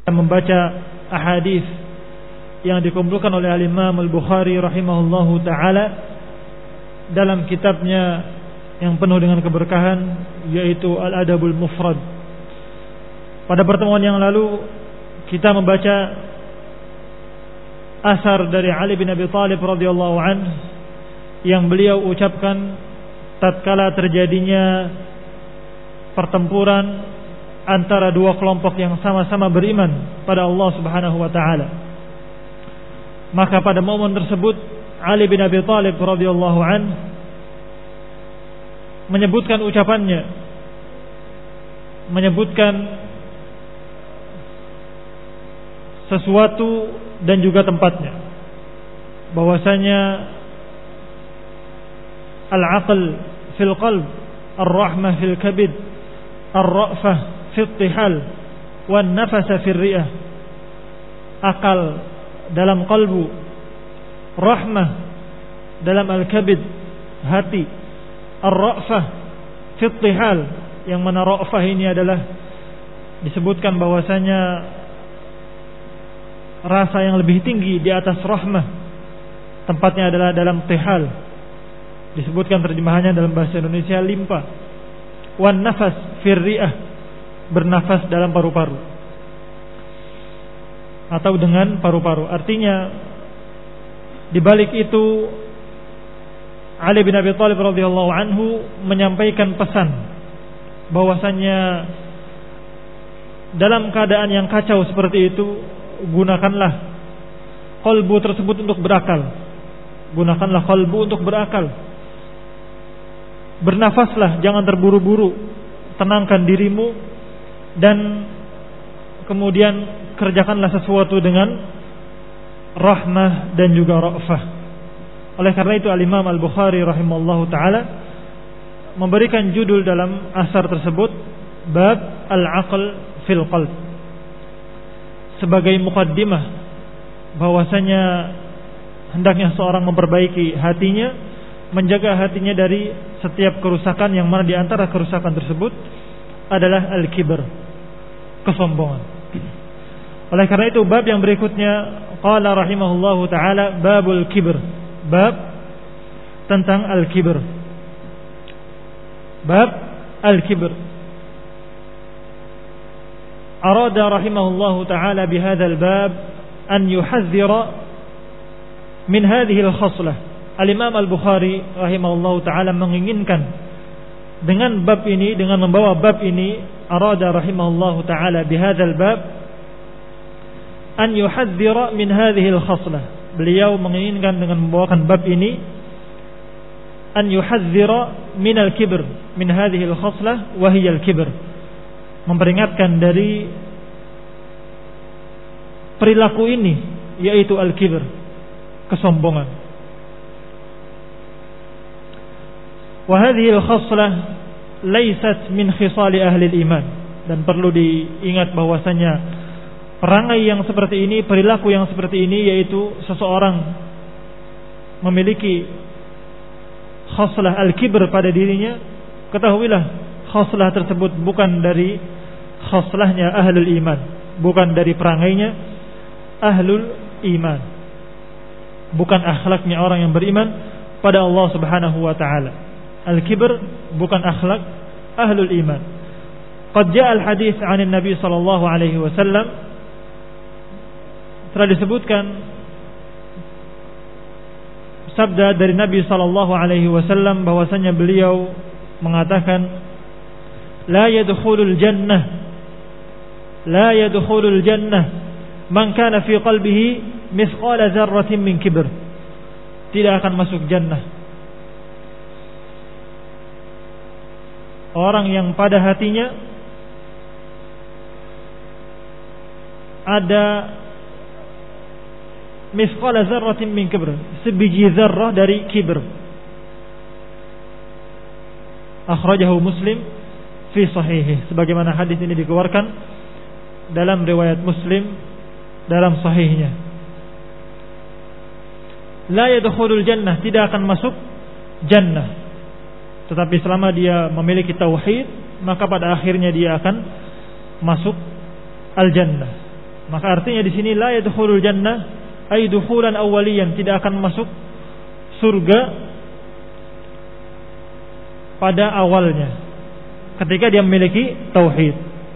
membaca ahadits yang dikumpulkan oleh Al-Imam Al-Bukhari rahimahullahu taala dalam kitabnya yang penuh dengan keberkahan, yaitu Al-Adabul Mufrad. Pada pertemuan yang lalu kita membaca asar dari Ali bin Abi Thalib radhiyallahu anhu yang beliau ucapkan tatkala terjadinya pertempuran antara dua kelompok yang sama-sama beriman pada Allah Subhanahu wa taala. Maka pada momen tersebut Ali bin Abi Thalib radhiyallahu anhu menyebutkan ucapannya, menyebutkan sesuatu dan juga tempatnya, bahwasanya al-aql fil qalb, ar-rahmah fil kabid, ar-ra'fah fil tihal, wan nafasa fil ri'ah. Akal dalam kalbu, rahmah dalam al-kabid, hati, ar-ra'fah fil tihal, yang mana ra'fah ini adalah disebutkan bahwasanya rasa yang lebih tinggi di atas rahmah, tempatnya adalah dalam tihal, disebutkan terjemahannya dalam bahasa Indonesia limpa. Wan nafas fir ri'ah, bernafas dalam paru-paru atau dengan paru-paru. Artinya di balik itu Ali bin Abi Thalib radhiyallahu anhu menyampaikan pesan bahwasanya dalam keadaan yang kacau seperti itu, gunakanlah qalbu tersebut untuk berakal. Gunakanlah qalbu untuk berakal. Bernafaslah, jangan terburu-buru. Tenangkan dirimu dan kemudian kerjakanlah sesuatu dengan rahmah dan juga ra'fah. Oleh karena itu Al-Imam Al-Bukhari rahimahullahu taala memberikan judul dalam asar tersebut bab al-aql fil qalb, sebagai mukaddimah bahwasanya hendaknya seorang memperbaiki hatinya, menjaga hatinya dari setiap kerusakan, yang mana di antara kerusakan tersebut adalah al-kibr, kesombongan. Oleh karena itu bab yang berikutnya qala rahimahullahu taala babul kibr, bab tentang al-kibr. Bab al-kibr. Arada rahimahullahu taala bihadzal bab an yuhadhdhira min hadhihi al-khaslah. Al-Imam Al-Bukhari rahimahullahu taala menginginkan dengan bab ini, dengan membawa bab ini, arada rahimahullahu taala bihadzal bab an yuhadhdhira min hadhihi al-khaslah. Beliau menginginkan dengan membawakan bab ini an yuhadhdhira min al-kibr, min hadhihi al-khaslah wa hiya al-kibr, memperingatkan dari perilaku ini, yaitu al-kibr, kesombongan. Wa hadhihi al-khaslah laysat min khisali ahli al-iman, dan perlu diingat bahwasanya perangai yang seperti ini, perilaku yang seperti ini, yaitu seseorang memiliki khaslah al-kibr pada dirinya, ketahuilah khaslah tersebut bukan dari khaslahnya ahlul iman, bukan dari perangainya ahlul iman, bukan akhlaknya orang yang beriman pada Allah Subhanahu wa taala. Al-kibr bukan akhlak ahlul iman. Qad jaa al-hadits 'an an-nabi sallallahu alaihi wasallam, telah disebutkan sabda dari Nabi sallallahu alaihi wasallam bahwasanya beliau mengatakan la yadkhulul jannah, la yadkhulul jannah man kana fi qalbihi mithqala dzarratin min kibr. Tidak akan masuk jannah orang yang pada hatinya ada mithqala dzarratin min kibr, sebiji zarrah dari kibr. Akhrajahu Muslim fi sahihih, sebagaimana hadis ini dikeluarkan dalam riwayat Muslim dalam sahihnya. La yadkhulul jannah, tidak akan masuk jannah, tetapi selama dia memiliki tauhid, maka pada akhirnya dia akan masuk al-jannah. Maka artinya di sini la yadkhulul jannah ay dukhulan awwaliyan, tidak akan masuk surga pada awalnya ketika dia memiliki tauhid.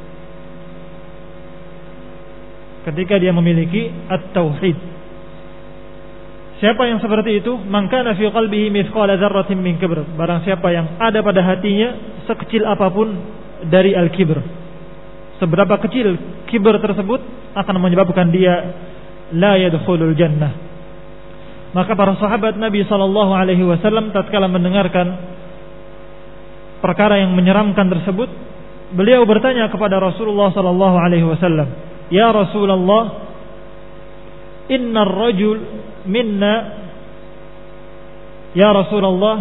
Ketika dia memiliki at-tauhid. Siapa yang seperti itu? Man kana fi qalbihi mithqala dzarratin min kibr. Barang siapa yang ada pada hatinya sekecil apapun dari al-kibr. Seberapa kecil kibr tersebut akan menyebabkan dia la yadkhulul jannah. Maka para sahabat Nabi sallallahu alaihi wasallam tatkala mendengarkan perkara yang menyeramkan tersebut, beliau bertanya kepada Rasulullah sallallahu alaihi wasallam, "Ya Rasulullah, innar rajul minna, ya Rasulullah,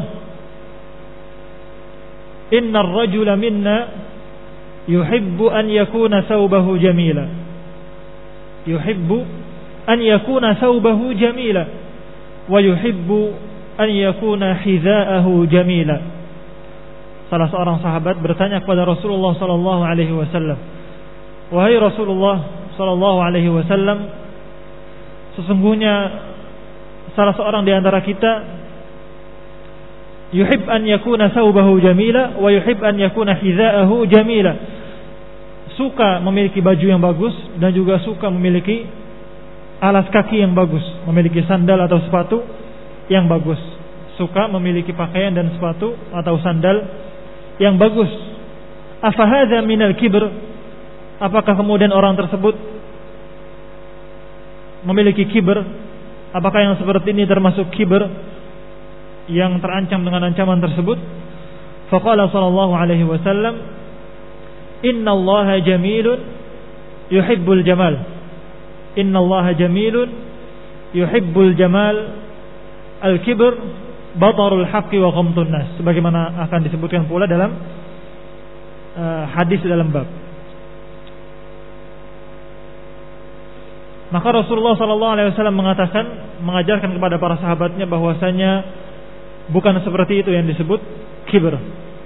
innar rajula minna yuhibbu an yakuna thawbahu jamila, yuhibbu an yakuna thawbahu jamila, wa yuhibbu an yakuna hidha'ahu jamila." Salah seorang sahabat bertanya kepada Rasulullah sallallahu alaihi wasallam, "Wahai Rasulullah sallallahu alaihi wasallam, sesungguhnya salah seorang di antara kita yuhib an yakuna thawbahu jamila wa yuhib an yakuna hidha'ahu jamila." Suka memiliki baju yang bagus dan juga suka memiliki alas kaki yang bagus, memiliki sandal atau sepatu yang bagus. Suka memiliki pakaian dan sepatu atau sandal yang bagus. Afa hadza minal kibr? Apakah kemudian orang tersebut memiliki kibr? Apakah yang seperti ini termasuk kibr yang terancam dengan ancaman tersebut? Faqala sallallahu alaihi wasallam, "Innallaha jamilun yuhibbul jamal. Innallaha jamilun yuhibbul jamal. Al-kibr batarul haqqi wa ghamtun nas." Sebagaimana akan disebutkan pula dalam hadis dalam bab. Maka Rasulullah sallallahu alaihi wasallam mengajarkan kepada para sahabatnya bahwasanya bukan seperti itu yang disebut kibr.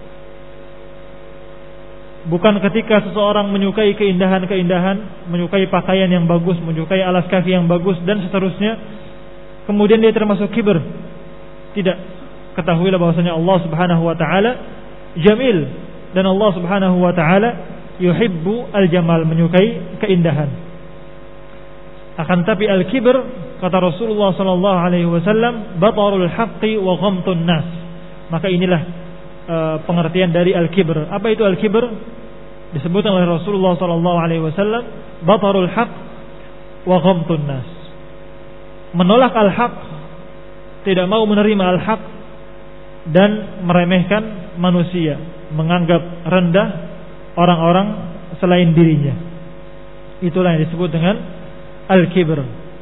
Bukan ketika seseorang menyukai keindahan-keindahan, menyukai pakaian yang bagus, menyukai alas kaki yang bagus dan seterusnya, kemudian dia termasuk kibr. Tidak. Ketahuilah bahwasanya Allah Subhanahu wa taala jamil dan Allah Subhanahu wa taala yuhibbu al-jamal, menyukai keindahan. Akan tapi al-kibr, kata Rasulullah sallallahu alaihi wasallam, batarul haqqi wa ghamtun nas. Maka inilah pengertian dari al-kibr. Apa itu al-kibr? Disebutkan oleh Rasulullah sallallahu alaihi wasallam, batarul haqq wa ghamtun nas. Menolak al-haq, tidak mau menerima al-haq dan meremehkan manusia, menganggap rendah orang-orang selain dirinya. Itulah yang disebut dengan al-kibr.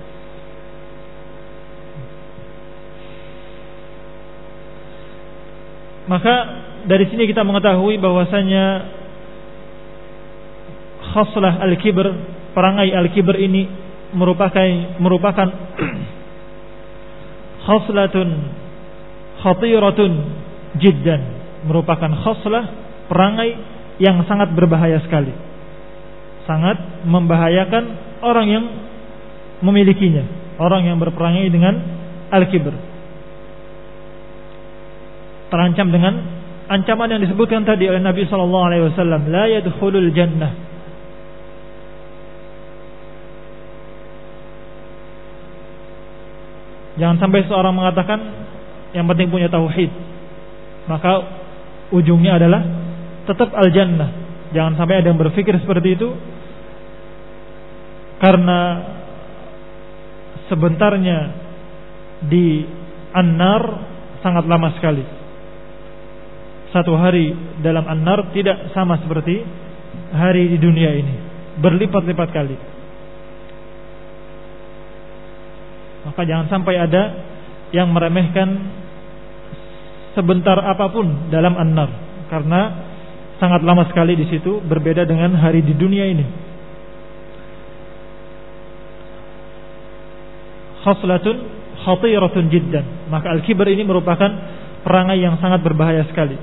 Maka dari sini kita mengetahui bahwasanya khaslah al-kibr, perangai al-kibr ini merupakan khaslatun khatiratun jiddan, merupakan khaslah, perangai yang sangat berbahaya sekali, sangat membahayakan orang yang memilikinya, orang yang berperangai dengan al-kibr. Terancam dengan ancaman yang disebutkan tadi oleh Nabi sallallahu alaihi wasallam, la yadkhulul jannah. Jangan sampai seorang mengatakan yang penting punya tauhid, maka ujungnya adalah tetap al-jannah. Jangan sampai ada yang berpikir seperti itu, karena sebentarnya di an-nar sangat lama sekali. Satu hari dalam an-nar tidak sama seperti hari di dunia ini, berlipat-lipat kali. Maka jangan sampai ada yang meremehkan sebentar apapun dalam an-nar, karena sangat lama sekali di situ, berbeda dengan hari di dunia ini. Khaslatun khatiratun jiddan. Maka al-kibr ini merupakan perangai yang sangat berbahaya sekali.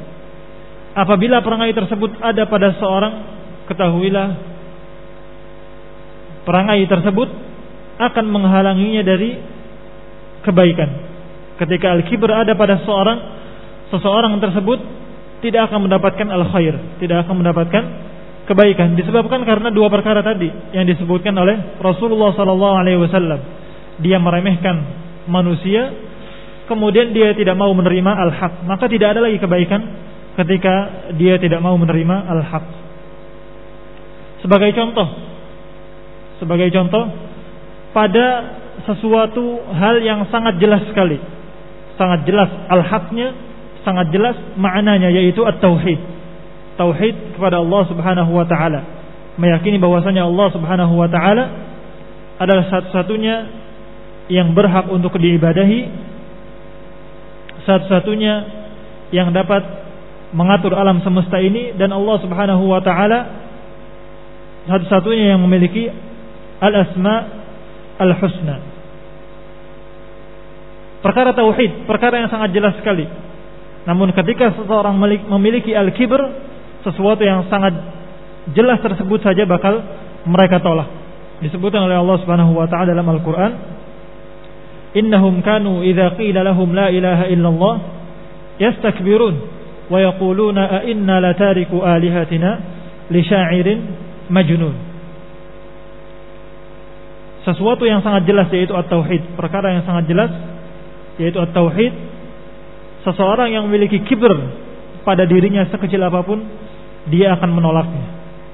Apabila perangai tersebut ada pada seorang, ketahuilah perangai tersebut akan menghalanginya dari kebaikan. Ketika al-kibr ada pada seseorang tersebut tidak akan mendapatkan al-khair, tidak akan mendapatkan kebaikan, disebabkan karena dua perkara tadi yang disebutkan oleh Rasulullah SAW. Dia meremehkan manusia, kemudian dia tidak mau menerima al-haq, maka tidak ada lagi kebaikan ketika dia tidak mau menerima al-haq. Sebagai contoh pada sesuatu hal yang sangat jelas sekali, sangat jelas al-haqnya, sangat jelas maknanya, yaitu at-tauhid. Tauhid kepada Allah Subhanahu wa taala, meyakini bahwasanya Allah Subhanahu wa taala adalah satu-satunya yang berhak untuk diibadahi, satu-satunya yang dapat mengatur alam semesta ini, dan Allah Subhanahu wa taala satu-satunya yang memiliki al-asma al-husna. Perkara tauhid, perkara yang sangat jelas sekali. Namun ketika seseorang memiliki al-kibr, sesuatu yang sangat jelas tersebut saja bakal mereka tolak. Disebutkan oleh Allah Subhanahu wa taala dalam Al-Qur'an, innahum kanu idza qila lahum la ilaha illallah yastakbirun wa yaquluna a inna latariku alihatina li sya'irin majnun. Sesuatu yang sangat jelas yaitu at-tauhid, perkara yang sangat jelas yaitu at-tauhid. Seseorang yang memiliki kibr pada dirinya sekecil apapun, dia akan menolaknya.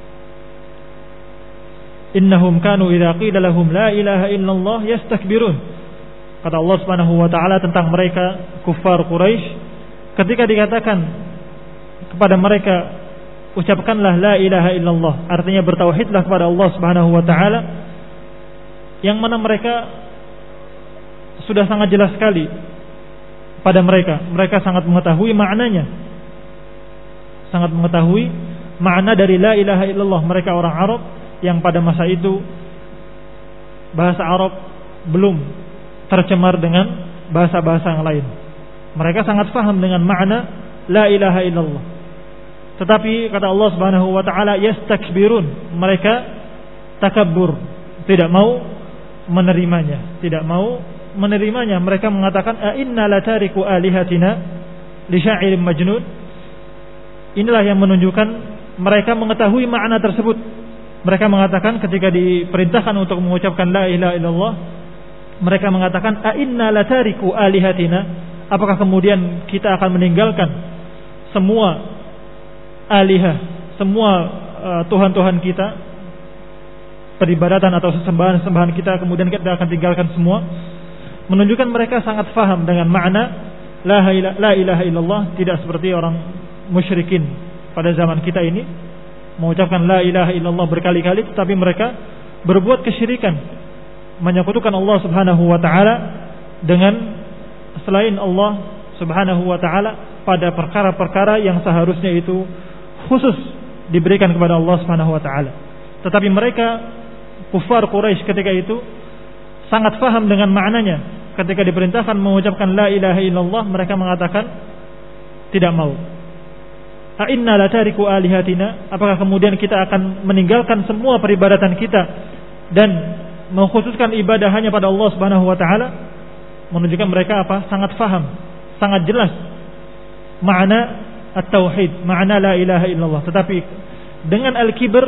Innahum kanu idza qila lahum la ilaha illallah yastakbirun. Kata Allah Subhanahu wa taala tentang mereka kufar Quraisy, ketika dikatakan kepada mereka ucapkanlah la ilaha illallah, artinya bertauhidlah kepada Allah Subhanahu wa taala, yang mana mereka sudah sangat jelas sekali pada mereka sangat mengetahui maknanya, sangat mengetahui makna dari la ilaha illallah. Mereka orang Arab yang pada masa itu bahasa Arab belum tercemar dengan bahasa-bahasa yang lain. Mereka sangat paham dengan makna la ilaha illallah. Tetapi kata Allah Subhanahu wa taala yastakbirun, mereka takabbur, tidak mau menerimanya, mereka mengatakan a inna latariku alihatina li sya'irin majnun. Inilah yang menunjukkan mereka mengetahui makna tersebut. Mereka mengatakan ketika diperintahkan untuk mengucapkan la ilaha illallah, mereka mengatakan a inna latariku alihatina, apakah kemudian kita akan meninggalkan semua alihah, semua tuhan-tuhan kita, peribadatan atau sesembahan-sembahan kita, kemudian kita akan tinggalkan semua. Menunjukkan mereka sangat faham dengan makna la ilaha illallah, tidak seperti orang musyrikin pada zaman kita ini mengucapkan la ilaha illallah berkali-kali, tetapi mereka berbuat kesyirikan, menyekutukan Allah Subhanahu wa taala dengan selain Allah Subhanahu wa taala pada perkara-perkara yang seharusnya itu khusus diberikan kepada Allah Subhanahu wa taala. Tetapi mereka kufar Quraisy ketika itu sangat paham dengan maknanya. Ketika diperintahkan mengucapkan la ilaha illallah, mereka mengatakan tidak mau. A inna latariku alihatina, apakah kemudian kita akan meninggalkan semua peribadatan kita dan mengkhususkan ibadah hanya pada Allah Subhanahu wa taala? Menunjukkan mereka apa? Sangat paham, sangat jelas makna at-tauhid, makna la ilaha illallah. Tetapi dengan al-kibr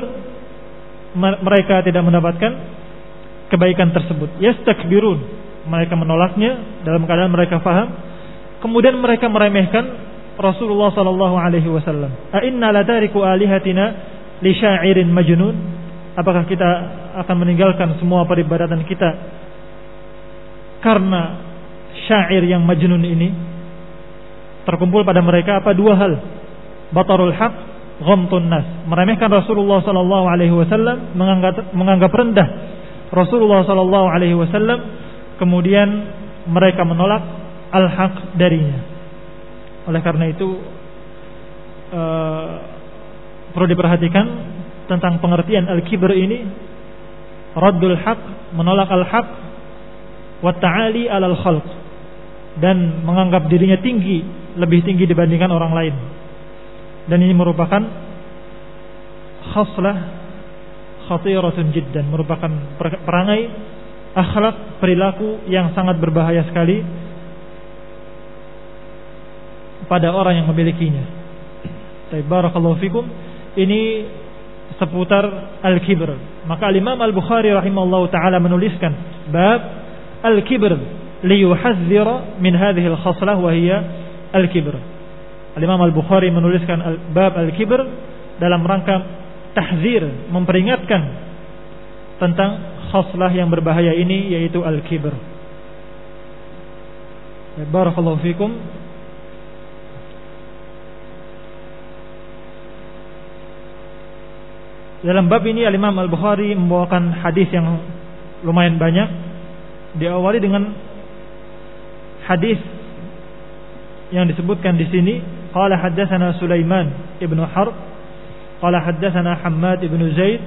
mereka tidak mendapatkan kebaikan tersebut. Yastakbirun, mereka menolaknya dalam keadaan mereka faham. Kemudian mereka meremehkan Rasulullah sallallahu alaihi wasallam. A inna latariku alihatina li sya'irin majnun, apakah kita akan meninggalkan semua peribadatan kita karena syair yang majnun ini? Terkumpul pada mereka apa? Dua hal. Batarul haq, ghamtun nas, meremehkan Rasulullah sallallahu alaihi wasallam, menganggap rendah Rasulullah sallallahu alaihi wasallam, kemudian mereka menolak al-haq darinya. Oleh karena itu perlu diperhatikan tentang pengertian al-kibr ini. Raddul haq, menolak al-haq, wa ta'ali 'alal khalq, dan menganggap dirinya tinggi, lebih tinggi dibandingkan orang lain. Dan ini merupakan khatiratun jiddan, merupakan perangai akhlak, perilaku yang sangat berbahaya sekali pada orang yang memilikinya. Barakallahu fikum. Ini seputar al-kibr. Maka Imam Al-Bukhari rahimahullahu taala menuliskan bab al-kibr liyuhadzira min hadhihi al-khaslah wa hiya al-kibr. Imam Al-Bukhari menuliskan bab al-kibr dalam rangka tahzir, memperingatkan tentang khaslah yang berbahaya ini, yaitu al-kibr. Barakallahu fikum. Dalam bab ini Imam Al-Bukhari membawakan hadis yang lumayan banyak. Diawali dengan hadis yang disebutkan di sini, qala haddatsana Sulaiman ibnu Harb qala haddatsana Hammad ibnu Zaid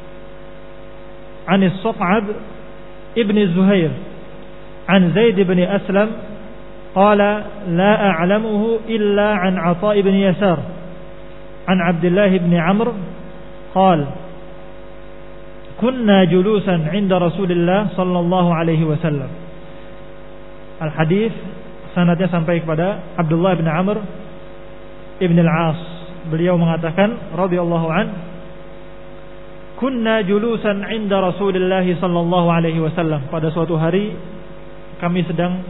an As-Saf'ab ibn Zuhair an Zaid ibn Aslam qala la a'lamuhu illa an Atha ibn Yasar an Abdullah ibn Amr قال كنا جلوسا عند رسول الله صلى الله عليه وسلم. Al-hadis sanadnya sampai kepada Abdullah bin Amr ibn al-As. Beliau mengatakan radhiyallahu an, kunna julusan 'inda Rasulillah sallallahu alaihi wasallam. Pada suatu hari kami sedang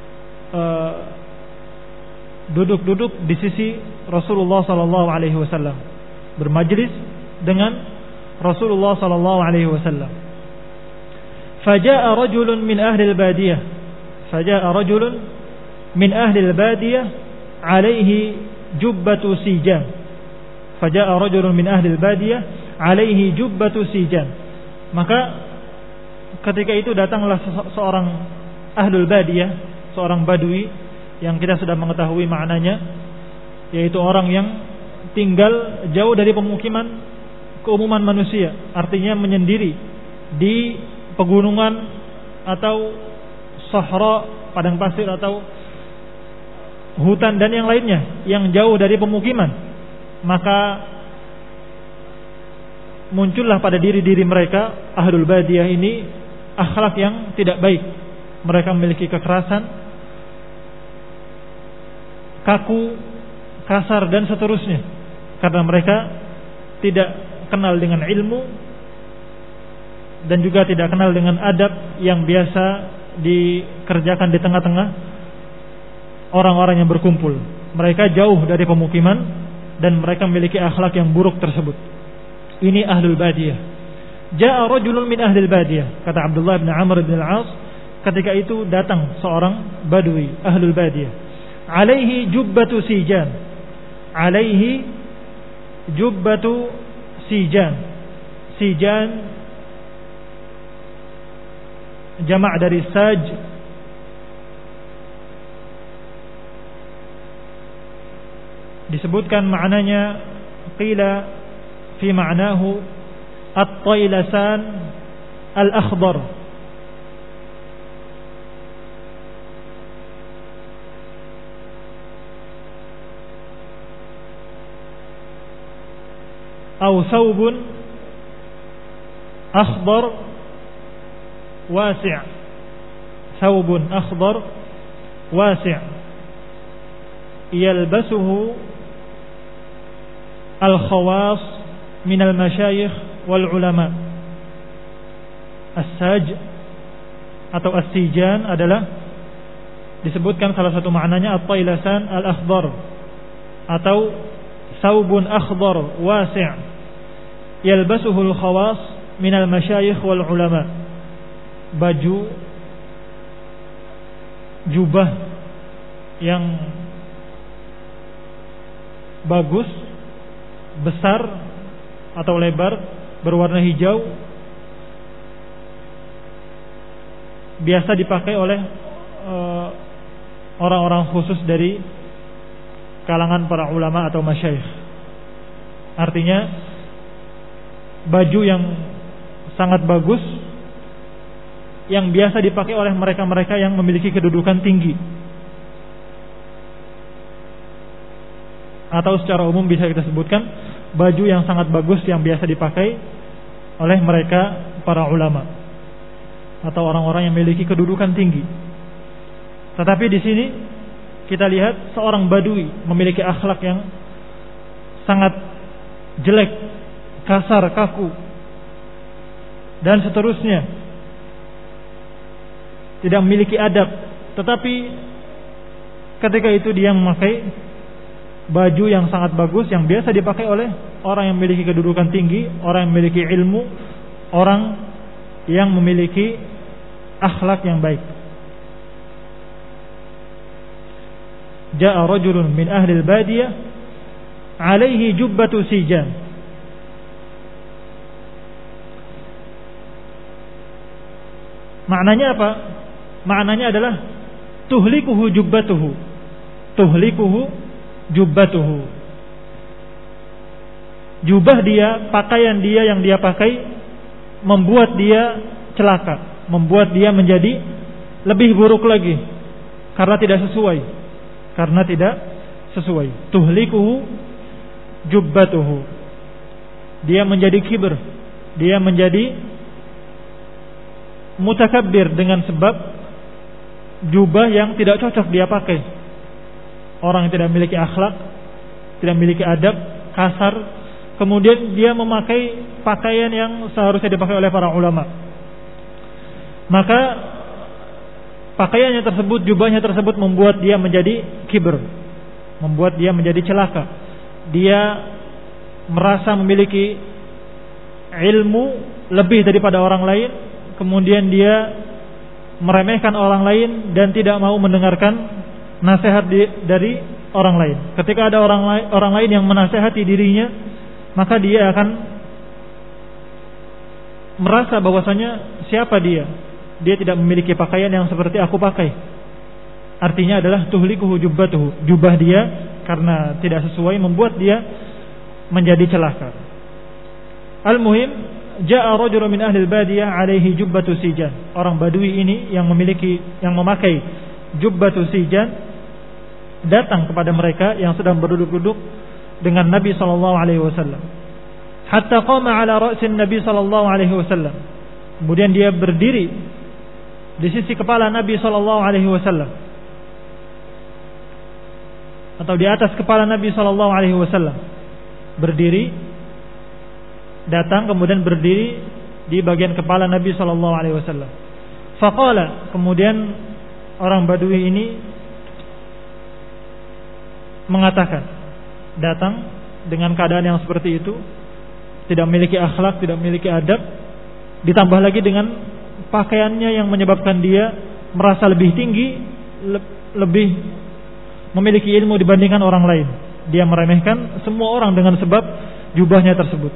duduk-duduk di sisi Rasulullah sallallahu alaihi wasallam, bermajlis dengan Rasulullah sallallahu alaihi wasallam. Faja'a rajulun min ahli al-badiyah. Faja'a rajulun min ahli al-badiyah alaihi jubbatu sijan. Faja'a rajulun min ahli al-badiyah alaihi jubbatu sijan. Maka ketika itu datanglah seorang ahlul badiyah, seorang badui yang kita sudah mengetahui maknanya, yaitu orang yang tinggal jauh dari pemukiman keumuman manusia, artinya menyendiri di pegunungan atau sahra, padang pasir atau hutan dan yang lainnya yang jauh dari pemukiman. Maka muncullah pada diri-diri mereka, ahlul badiyah ini, akhlak yang tidak baik. Mereka memiliki kekerasan, kaku, kasar dan seterusnya, karena mereka tidak kenal dengan ilmu dan juga tidak kenal dengan adab yang biasa dikerjakan di tengah-tengah orang-orang yang berkumpul. Mereka jauh dari pemukiman dan mereka memiliki akhlak yang buruk tersebut. Ini ahlul badiyah. Ja'a rajulun min ahlil badiyah, kata Abdullah bin Amr bin al-As. Ketika itu datang seorang badui, ahlul badiyah, alaihi jubbatu sijan, alaihi jubbatu sijan. Sijan jamak dari saj. Disebutkan maknanya, qila fi ma'nahu at-tailasan al-akhdar. أو ثوب أخضر واسع. ثوب أخضر واسع يلبسه الخواص من المشايخ والعلماء. As-saj atau as-sijan adalah disebutkan salah satu maknanya at-tailasan al-akhdar atau saubun akhdar wasi' yalbasuhu al-khawas min al-masyayikh wal ulama. Baju, jubah yang bagus, besar atau lebar, berwarna hijau, biasa dipakai oleh orang-orang khusus dari kalangan para ulama atau masyayikh. Artinya baju yang sangat bagus yang biasa dipakai oleh mereka-mereka yang memiliki kedudukan tinggi, atau secara umum bisa kita sebutkan baju yang sangat bagus yang biasa dipakai oleh mereka para ulama atau orang-orang yang memiliki kedudukan tinggi. Tetapi di sini kita lihat seorang badui memiliki akhlak yang sangat jelek, kasar, kaku, dan seterusnya. Tidak memiliki adab, tetapi ketika itu dia memakai baju yang sangat bagus yang biasa dipakai oleh orang yang memiliki kedudukan tinggi, orang yang memiliki ilmu, orang yang memiliki akhlak yang baik. Ja'a rajulun min ahli al-badiyah alaihi jubbatu sijan. Maknanya apa? Maknanya adalah tuhlikuhu jubbatuhu. Tuhlikuhu jubbatuhu. Jubah dia, pakaian dia yang dia pakai membuat dia celaka, membuat dia menjadi lebih buruk lagi karena tidak sesuai. Karena tidak sesuai. Tuhlikuhu jubbatuhu. Dia menjadi kibir, dia menjadi mutakabbir dengan sebab jubah yang tidak cocok dia pakai. Orang yang tidak memiliki akhlak, tidak memiliki adab, kasar, kemudian dia memakai pakaian yang seharusnya dipakai oleh para ulama. Maka pakaiannya tersebut, jubahnya tersebut membuat dia menjadi kibir, membuat dia menjadi celaka. Dia merasa memiliki ilmu lebih daripada orang lain, kemudian dia meremehkan orang lain dan tidak mau mendengarkan nasihat dari orang lain. Ketika ada orang lain yang menasihati dirinya, maka dia akan merasa bahwasanya siapa dia? Dia tidak memiliki pakaian yang seperti aku pakai. Artinya adalah tuhlikuhu jubbatuhu. Jubah dia karena tidak sesuai membuat dia menjadi celaka. Al-muhim, ja'a rajulun min ahli al-badiyah alaihi jubbatu sijan. Orang badui ini yang memakai jubbatu sijan datang kepada mereka yang sedang berduduk-duduk dengan Nabi sallallahu alaihi wasallam. Hatta qama ala ra'sin Nabi sallallahu alaihi wasallam. Kemudian dia berdiri di sisi kepala Nabi sallallahu alaihi wasallam, atau di atas kepala Nabi sallallahu alaihi wasallam. Berdiri, datang kemudian berdiri di bagian kepala Nabi sallallahu alaihi wasallam. Faqala, kemudian orang badui ini mengatakan, datang dengan keadaan yang seperti itu, tidak memiliki akhlak, tidak memiliki adab, ditambah lagi dengan pakaiannya yang menyebabkan dia merasa lebih tinggi, lebih memiliki ilmu dibandingkan orang lain. Dia meremehkan semua orang dengan sebab jubahnya tersebut.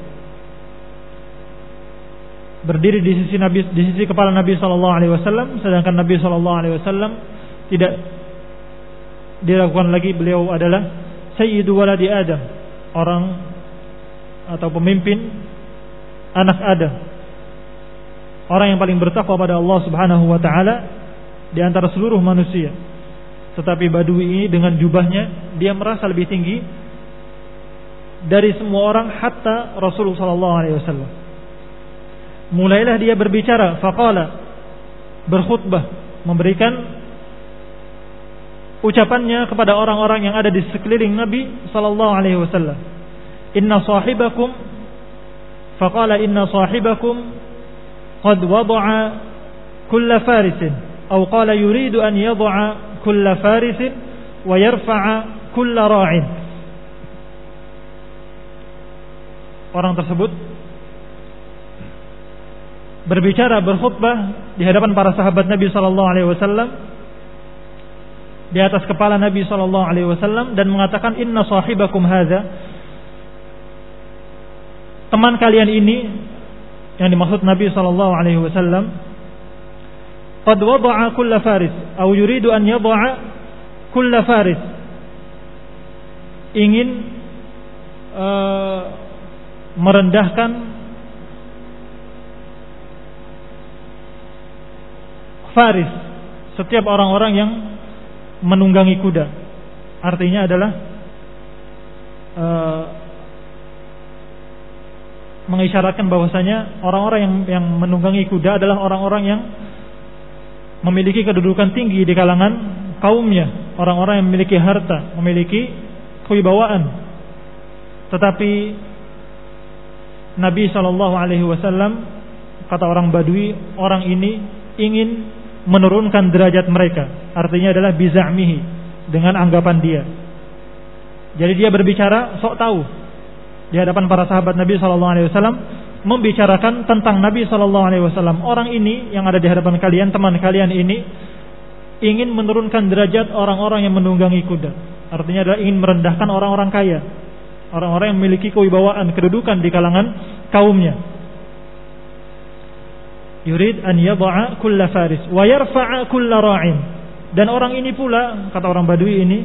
Berdiri di sisi kepala Nabi sallallahu alaihi wasallam, sedangkan Nabi sallallahu alaihi wasallam tidak dilakukan lagi. Beliau adalah sayyidu waladi Adam, orang atau pemimpin anak Adam, orang yang paling bertakwa pada Allah Subhanahu wa taala di antara seluruh manusia. Tetapi badui ini dengan jubahnya dia merasa lebih tinggi dari semua orang, hatta Rasulullah sallallahu alaihi wasallam. Mulailah dia berbicara, faqala, berkhutbah, memberikan ucapannya kepada orang-orang yang ada di sekeliling Nabi sallallahu alaihi wasallam. Inna sahibakum, faqala inna sahibakum qad wada'a kulla farisin, atau qala yuridu an yada'a kulla farisin wa yarfa'a kulla ra'in. Orang tersebut berbicara, berkhutbah di hadapan para sahabat Nabi sallallahu alaihi wasallam, di atas kepala Nabi sallallahu alaihi wasallam, dan mengatakan, inna sahibakum hadza, teman kalian ini, yang dimaksud Nabi sallallahu alaihi wasallam, qad wada'a kulla faris, atau yuridu an yada'a kulla faris, ingin merendahkan faris, setiap orang-orang yang menunggangi kuda. Artinya adalah mengisyaratkan bahwasanya orang-orang yang menunggangi kuda adalah orang-orang yang memiliki kedudukan tinggi di kalangan kaumnya, orang-orang yang memiliki harta, memiliki kewibawaan. Tetapi Nabi SAW, kata orang Badui, orang ini ingin menurunkan derajat mereka. Artinya adalah biza'mihi, dengan anggapan dia. Jadi dia berbicara sok tahu di hadapan para sahabat Nabi SAW, membicarakan tentang Nabi SAW. Orang ini yang ada di hadapan kalian, teman kalian ini, ingin menurunkan derajat orang-orang yang menunggangi kuda. Artinya adalah ingin merendahkan orang-orang kaya, orang-orang yang memiliki kewibawaan, kedudukan di kalangan kaumnya. Yurid an yadha'a kulla faris wa yarfa'a kulla ra'in. Dan orang ini pula, kata orang Badui ini,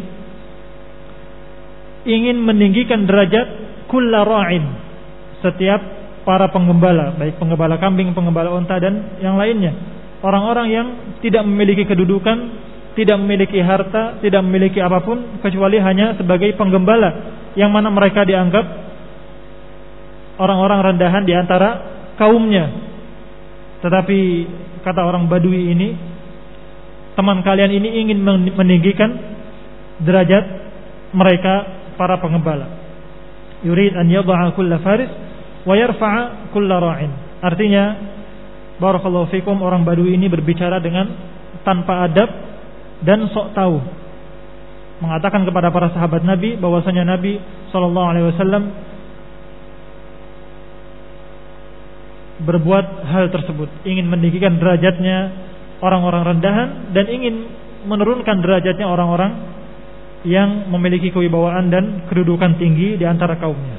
ingin meninggikan derajat kulla ra'in, setiap para penggembala, baik penggembala kambing, penggembala unta dan yang lainnya. Orang-orang yang tidak memiliki kedudukan, tidak memiliki harta, tidak memiliki apapun kecuali hanya sebagai penggembala, yang mana mereka dianggap orang-orang rendahan di antara kaumnya. Tetapi kata orang Badui ini, teman kalian ini ingin meninggikan derajat mereka para penggembala. Yurid an yadha'a kulla faris wa yarfa'a kulla ra'in. Artinya, barakallahu fikum, orang Badui ini berbicara dengan tanpa adab dan sok tahu, mengatakan kepada para sahabat Nabi bahwasanya Nabi SAW berbuat hal tersebut, ingin meninggikan derajatnya orang-orang rendahan dan ingin menurunkan derajatnya orang-orang yang memiliki kewibawaan dan kedudukan tinggi di antara kaumnya.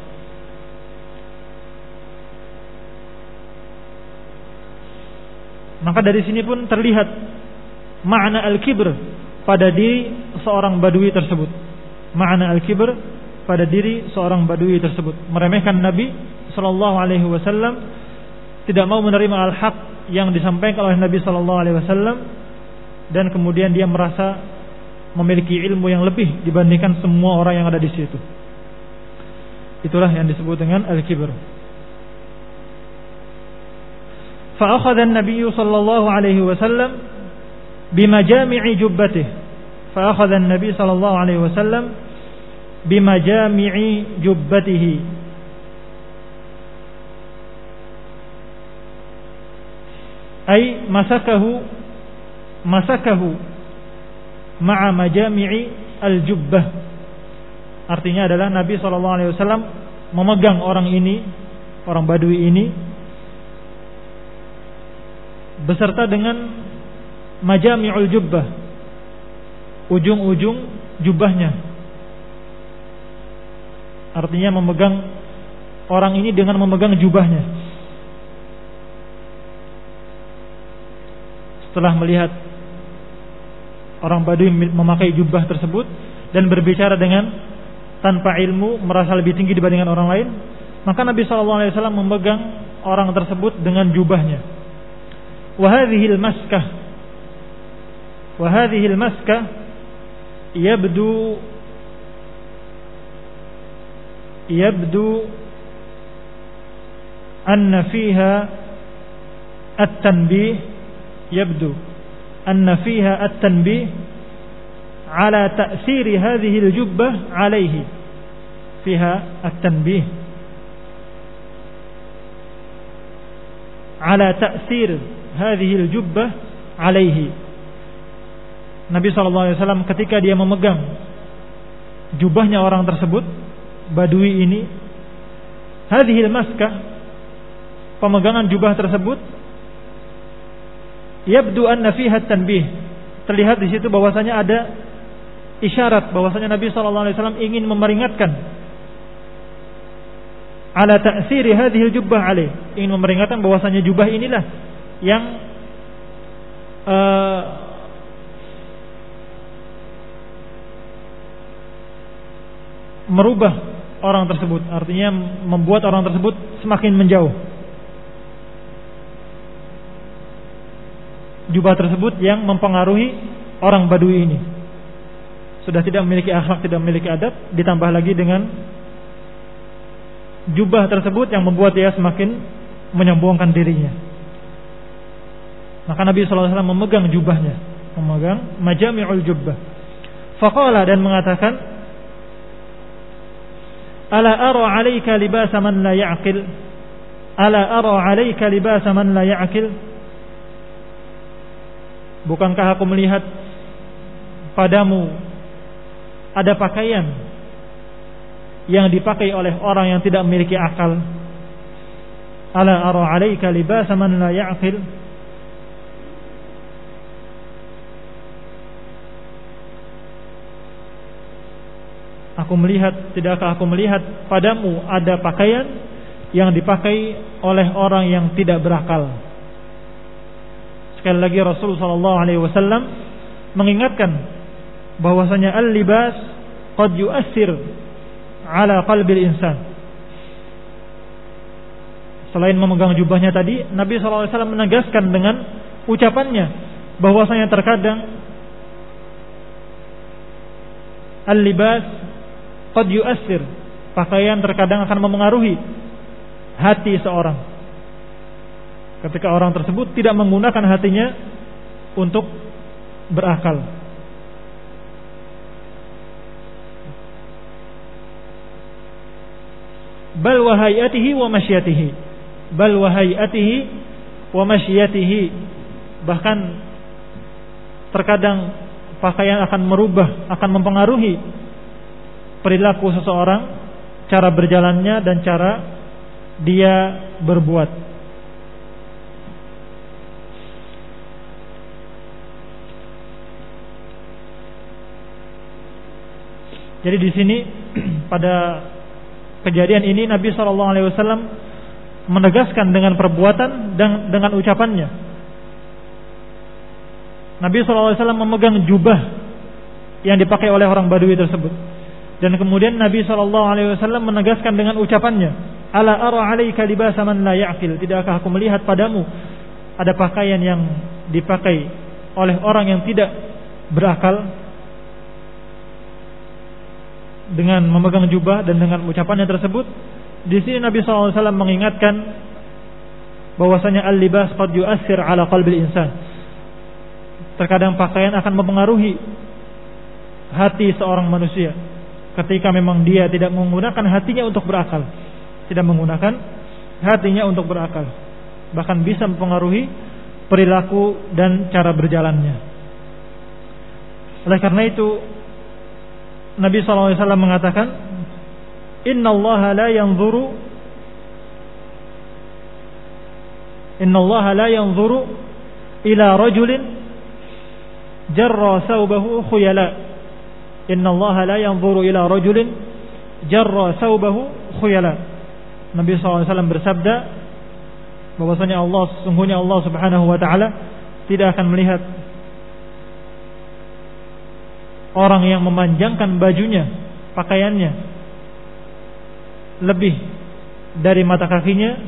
Maka dari sini pun terlihat makna al-kibr pada diri seorang Badui tersebut. Makna al-kibr pada diri seorang Badui tersebut, meremehkan Nabi SAW, tidak mau menerima al-haq yang disampaikan oleh Nabi SAW, dan kemudian dia merasa memiliki ilmu yang lebih dibandingkan semua orang yang ada di situ. Itulah yang disebut dengan al-kibr. فأخذ النبي صلى الله عليه وسلم بمجامع جبته فأخذ النبي صلى الله عليه وسلم بمجامع جبته أي مسكه مع مجامع الجبة. Artinya adalah Nabi SAW memegang orang ini, orang Badui ini, beserta dengan majami'ul jubbah, ujung-ujung jubahnya. Artinya memegang orang ini dengan memegang jubahnya. Setelah melihat orang Badui memakai jubah tersebut dan berbicara dengan tanpa ilmu, merasa lebih tinggi dibandingkan orang lain, maka Nabi SAW memegang orang tersebut dengan jubahnya. وهذه المسكة يبدو أن فيها التنبيه على تأثير هذه الجبة عليه. فيها التنبيه على تأثير hadhil jubbah alaihi. Nabi SAW ketika dia memegang jubahnya orang tersebut, Badui ini, hadhil maskah, pemegangan jubah tersebut, yabdu anna fiha tanbih, terlihat di situ bahwasanya ada isyarat bahwasanya Nabi SAW ingin memperingatkan ala ta'siri hadhil jubbah alaih, ingin memperingatkan bahwasanya jubah inilah yang merubah orang tersebut, artinya membuat orang tersebut semakin menjauh. Jubah tersebut yang mempengaruhi orang Badui ini, sudah tidak memiliki akhlak, tidak memiliki adab, ditambah lagi dengan jubah tersebut yang membuat dia semakin menyombongkan dirinya. Maka Nabi sallallahu alaihi wasallam memegang jubahnya, memegang majami'ul jubbah. Faqala, dan mengatakan, ala ara 'alaika libasa man la ya'qil, ala ara 'alaika libasa man la ya'qil, bukankah aku melihat padamu ada pakaian yang dipakai oleh orang yang tidak memiliki akal. Ala ara 'alaika libasa man la ya'qil, tidakkah aku melihat padamu ada pakaian yang dipakai oleh orang yang tidak berakal. Sekali lagi Rasul sallallahu alaihi wasallam mengingatkan bahwasanya al-libas qad yu'assir ala qalbil insan. Selain memegang jubahnya tadi, Nabi sallallahu alaihi wasallam menegaskan dengan ucapannya bahwasanya terkadang al-libas qad yu'assir, pakaian terkadang akan mempengaruhi hati seorang. Ketika orang tersebut tidak menggunakan hatinya untuk berakal. Bal wa hayatihi wa masyiyatihi, bal wa hayatihi wa masyiyatihi, bahkan terkadang pakaian akan merubah, akan mempengaruhi perilaku seseorang, cara berjalannya dan cara dia berbuat. Jadi di sini pada kejadian ini Nabi sallallahu alaihi wasallam menegaskan dengan perbuatan dan dengan ucapannya. Nabi sallallahu alaihi wasallam memegang jubah yang dipakai oleh orang Badui tersebut. Dan kemudian Nabi sallallahu alaihi wasallam menegaskan dengan ucapannya, ala ara 'alaika libasa man la ya'qil, tidakkah aku melihat padamu ada pakaian yang dipakai oleh orang yang tidak berakal. Dengan memegang jubah dan dengan ucapannya tersebut, di sini Nabi sallallahu alaihi wasallam mengingatkan bahwasanya al-libas qad yu'assir ala qalbil insan. Terkadang pakaian akan mempengaruhi hati seorang manusia ketika memang dia tidak menggunakan hatinya untuk berakal, tidak menggunakan hatinya untuk berakal, bahkan bisa mempengaruhi perilaku dan cara berjalannya. Oleh karena itu Nabi sallallahu alaihi wasallam mengatakan, Innallaha la yanzuru ila rajulin jarra thawbahu khuyala. Innallaha la yanzuru ila rajulin jarra thawbahu khuyala. Nabi sallallahu alaihi wasallam bersabda bahwasanya sesungguhnya Allah Subhanahu wa taala tidak akan melihat orang yang memanjangkan bajunya, pakaiannya lebih dari mata kakinya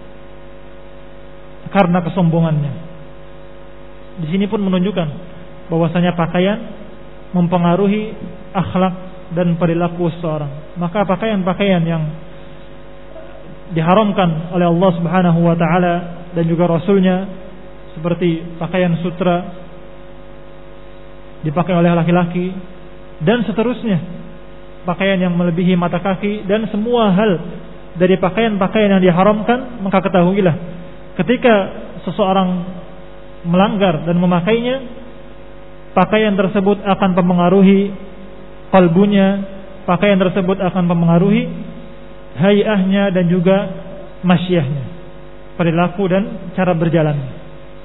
karena kesombongannya. Di sini pun menunjukkan bahwasanya pakaian mempengaruhi akhlak dan perilaku seseorang. Maka pakaian-pakaian yang diharamkan oleh Allah Subhanahu wa taala dan juga Rasulnya, seperti pakaian sutra dipakai oleh laki-laki dan seterusnya, pakaian yang melebihi mata kaki dan semua hal dari pakaian-pakaian yang diharamkan, maka ketahuilah ketika seseorang melanggar dan memakainya, pakaian tersebut akan mempengaruhi kalbunya, pakaian tersebut akan mempengaruhi hayahnya dan juga masyiyahnya, perilaku dan cara berjalan.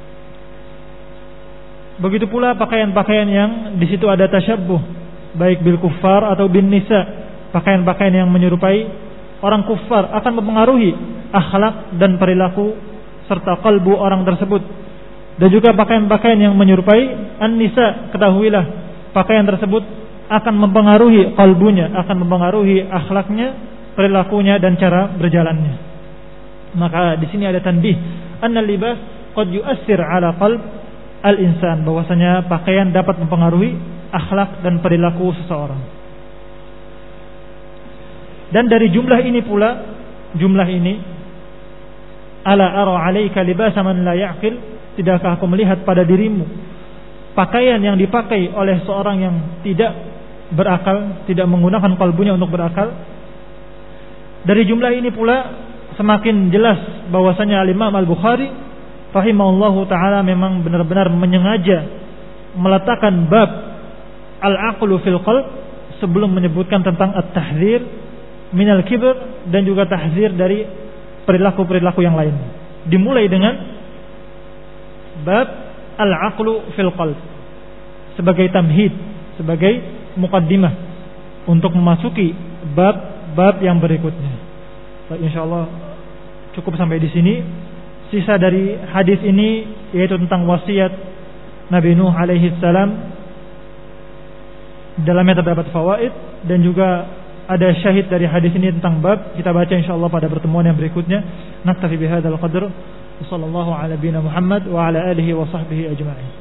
Begitu pula pakaian-pakaian yang di situ ada tasyabbuh, baik bil kuffar atau bin nisa, pakaian-pakaian yang menyerupai orang kufar akan mempengaruhi akhlak dan perilaku serta kalbu orang tersebut. Dan juga pakaian-pakaian yang menyerupai an-nisa, ketahuilah pakaian tersebut akan mempengaruhi kalbunya, akan mempengaruhi akhlaknya, perilakunya dan cara berjalannya. Maka di sini ada tanbih, annal libas qad yu'assir ala qalb al-insan, bahwasanya pakaian dapat mempengaruhi akhlak dan perilaku seseorang. Dan dari jumlah ini pula jumlah ini, ala ara 'alaika libasa man la ya'qil, tidakkah aku melihat pada dirimu pakaian yang dipakai oleh seorang yang tidak berakal, tidak menggunakan kalbunya untuk berakal. Dari jumlah ini pula semakin jelas bahwasanya Imam Al-Bukhari rahimahullahu taala memang benar-benar menyengaja meletakkan bab al-aqlu fil qalb sebelum menyebutkan tentang at-tahdzir minal kibr dan juga tahdzir dari perilaku-perilaku yang lain. Dimulai dengan bab al-aqlu fil qalb sebagai tamhid, sebagai muqaddimah untuk memasuki bab yang berikutnya. Insyaallah cukup sampai di sini. Sisa dari hadis ini yaitu tentang wasiat Nabi Nuh alaihi salam. Dalamnya terdapat fawaid dan juga ada syahid dari hadis ini tentang bab. Kita baca insyaallah pada pertemuan yang berikutnya. Naktafi bihadzal qadr. Wassallallahu ala nabiyina Muhammad wa ala alihi wa sahbihi ajma'in.